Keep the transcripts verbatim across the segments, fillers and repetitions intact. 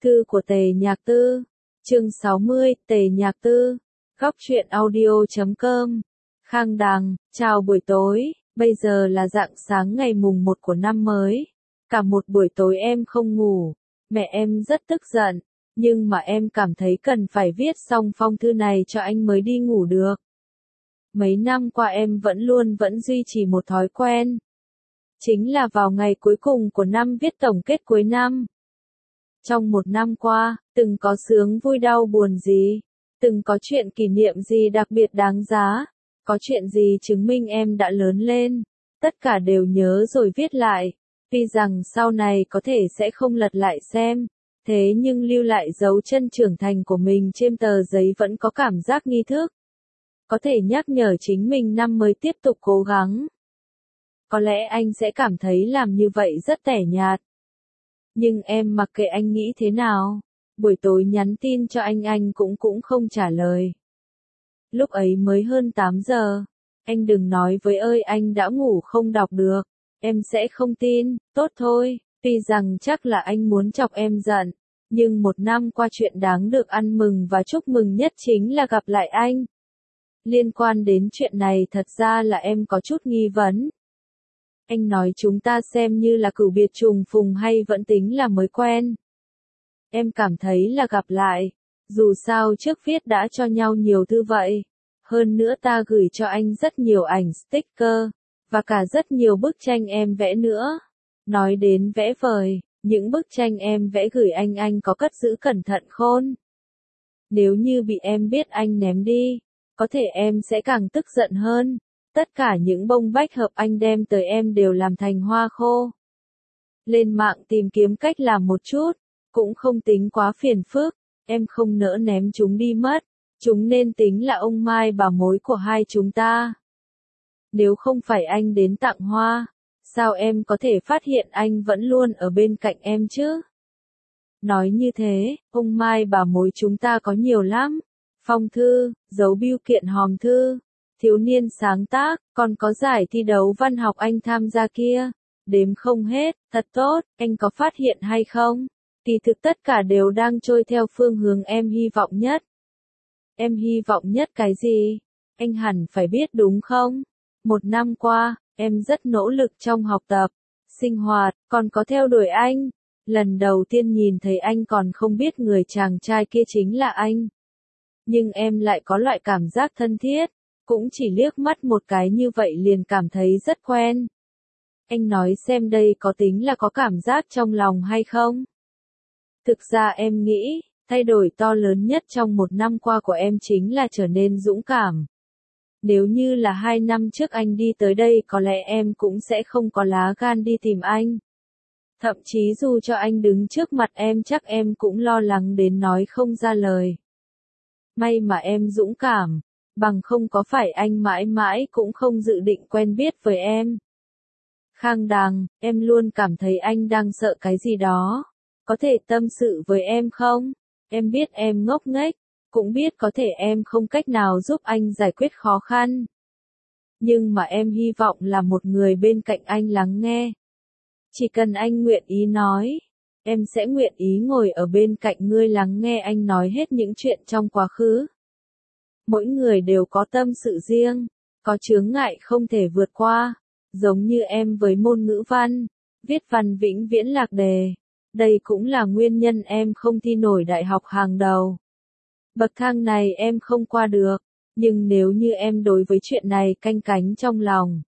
Thư của Tề Nhạc Tư, chương sáu mươi, Tề Nhạc Tư, góc truyện audio chấm com, Khang Đằng, chào buổi tối, bây giờ là rạng sáng ngày mùng một của năm mới. Cả một buổi tối em không ngủ, mẹ em rất tức giận, nhưng mà em cảm thấy cần phải viết xong phong thư này cho anh mới đi ngủ được. Mấy năm qua em vẫn luôn vẫn duy trì một thói quen. Chính là vào ngày cuối cùng của năm viết tổng kết cuối năm. Trong một năm qua, từng có sướng vui đau buồn gì, từng có chuyện kỷ niệm gì đặc biệt đáng giá, có chuyện gì chứng minh em đã lớn lên, tất cả đều nhớ rồi viết lại. Tuy rằng sau này có thể sẽ không lật lại xem, thế nhưng lưu lại dấu chân trưởng thành của mình trên tờ giấy vẫn có cảm giác nghi thức. Có thể nhắc nhở chính mình năm mới tiếp tục cố gắng. Có lẽ anh sẽ cảm thấy làm như vậy rất tẻ nhạt. Nhưng em mặc kệ anh nghĩ thế nào, buổi tối nhắn tin cho anh anh cũng cũng không trả lời. Lúc ấy mới hơn tám giờ, anh đừng nói với ơi anh đã ngủ không đọc được, em sẽ không tin, tốt thôi, tuy rằng chắc là anh muốn chọc em giận, nhưng một năm qua chuyện đáng được ăn mừng và chúc mừng nhất chính là gặp lại anh. Liên quan đến chuyện này thật ra là em có chút nghi vấn. Anh nói chúng ta xem như là cửu biệt trùng phùng hay vẫn tính là mới quen. Em cảm thấy là gặp lại, dù sao trước viết đã cho nhau nhiều thư vậy. Hơn nữa ta gửi cho anh rất nhiều ảnh sticker, và cả rất nhiều bức tranh em vẽ nữa. Nói đến vẽ vời, những bức tranh em vẽ gửi anh anh có cất giữ cẩn thận khôn. Nếu như bị em biết anh ném đi, có thể em sẽ càng tức giận hơn. Tất cả những bông bách hợp anh đem tới em đều làm thành hoa khô. Lên mạng tìm kiếm cách làm một chút, cũng không tính quá phiền phức, em không nỡ ném chúng đi mất, chúng nên tính là ông mai bà mối của hai chúng ta. Nếu không phải anh đến tặng hoa, sao em có thể phát hiện anh vẫn luôn ở bên cạnh em chứ? Nói như thế, ông mai bà mối chúng ta có nhiều lắm, phong thư, dấu bưu kiện hòm thư. Thiếu niên sáng tác, còn có giải thi đấu văn học anh tham gia kia, đếm không hết, thật tốt, anh có phát hiện hay không? Kỳ thực tất cả đều đang trôi theo phương hướng em hy vọng nhất. Em hy vọng nhất cái gì? Anh hẳn phải biết đúng không? Một năm qua, em rất nỗ lực trong học tập, sinh hoạt, còn có theo đuổi anh. Lần đầu tiên nhìn thấy anh còn không biết người chàng trai kia chính là anh. Nhưng em lại có loại cảm giác thân thiết. Cũng chỉ liếc mắt một cái như vậy liền cảm thấy rất quen. Anh nói xem đây có tính là có cảm giác trong lòng hay không? Thực ra em nghĩ, thay đổi to lớn nhất trong một năm qua của em chính là trở nên dũng cảm. Nếu như là hai năm trước anh đi tới đây có lẽ em cũng sẽ không có lá gan đi tìm anh. Thậm chí dù cho anh đứng trước mặt em chắc em cũng lo lắng đến nói không ra lời. May mà em dũng cảm. Bằng không có phải anh mãi mãi cũng không dự định quen biết với em. Khang Đằng, em luôn cảm thấy anh đang sợ cái gì đó. Có thể tâm sự với em không? Em biết em ngốc nghếch, cũng biết có thể em không cách nào giúp anh giải quyết khó khăn. Nhưng mà em hy vọng là một người bên cạnh anh lắng nghe. Chỉ cần anh nguyện ý nói, em sẽ nguyện ý ngồi ở bên cạnh ngươi lắng nghe anh nói hết những chuyện trong quá khứ. Mỗi người đều có tâm sự riêng, có chướng ngại không thể vượt qua, giống như em với môn ngữ văn, viết văn vĩnh viễn lạc đề. Đây cũng là nguyên nhân em không thi nổi đại học hàng đầu. Bậc thang này em không qua được, nhưng nếu như em đối với chuyện này canh cánh trong lòng,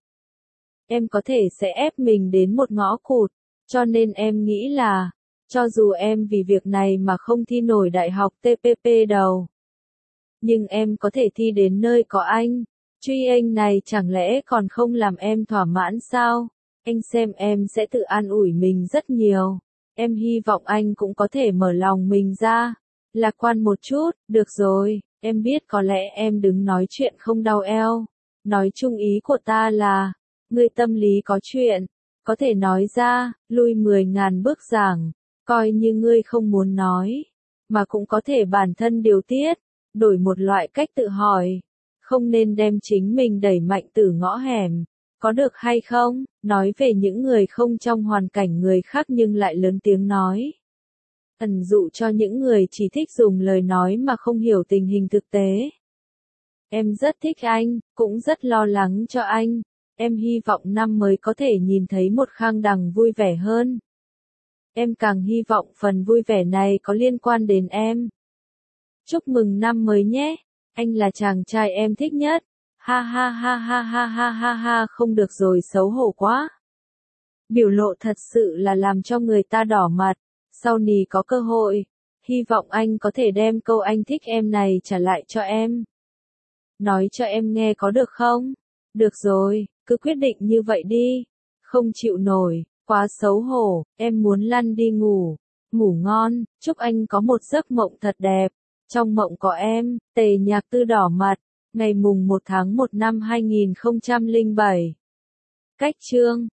em có thể sẽ ép mình đến một ngõ cụt, cho nên em nghĩ là, cho dù em vì việc này mà không thi nổi đại học tê pê pê đầu. Nhưng em có thể thi đến nơi có anh, truy anh này chẳng lẽ còn không làm em thỏa mãn sao? Anh xem em sẽ tự an ủi mình rất nhiều. Em hy vọng anh cũng có thể mở lòng mình ra. Lạc quan một chút, được rồi, em biết có lẽ em đứng nói chuyện không đau eo. Nói chung ý của ta là, ngươi tâm lý có chuyện, có thể nói ra, lui mười ngàn bước giảng, coi như ngươi không muốn nói, mà cũng có thể bản thân điều tiết. Đổi một loại cách tự hỏi, không nên đem chính mình đẩy mạnh từ ngõ hẻm, có được hay không? Nói về những người không trong hoàn cảnh người khác nhưng lại lớn tiếng nói. ẩn dụ cho những người chỉ thích dùng lời nói mà không hiểu tình hình thực tế. Em rất thích anh, cũng rất lo lắng cho anh. Em hy vọng năm mới có thể nhìn thấy một Khang Đằng vui vẻ hơn. Em càng hy vọng phần vui vẻ này có liên quan đến em. Chúc mừng năm mới nhé, anh là chàng trai em thích nhất. Ha ha ha ha ha ha ha ha, không được rồi, xấu hổ quá. Biểu lộ thật sự là làm cho người ta đỏ mặt. Sau này có cơ hội, hy vọng anh có thể đem câu anh thích em này trả lại cho em. Nói cho em nghe có được không? Được rồi, cứ quyết định như vậy đi. Không chịu nổi, quá xấu hổ, em muốn lăn đi ngủ. Ngủ ngon, chúc anh có một giấc mộng thật đẹp. Trong mộng có em. Tề Nhạc Tư đỏ mặt. Ngày mùng một tháng một năm hai nghìn không trăm lẻ bảy. Cách chương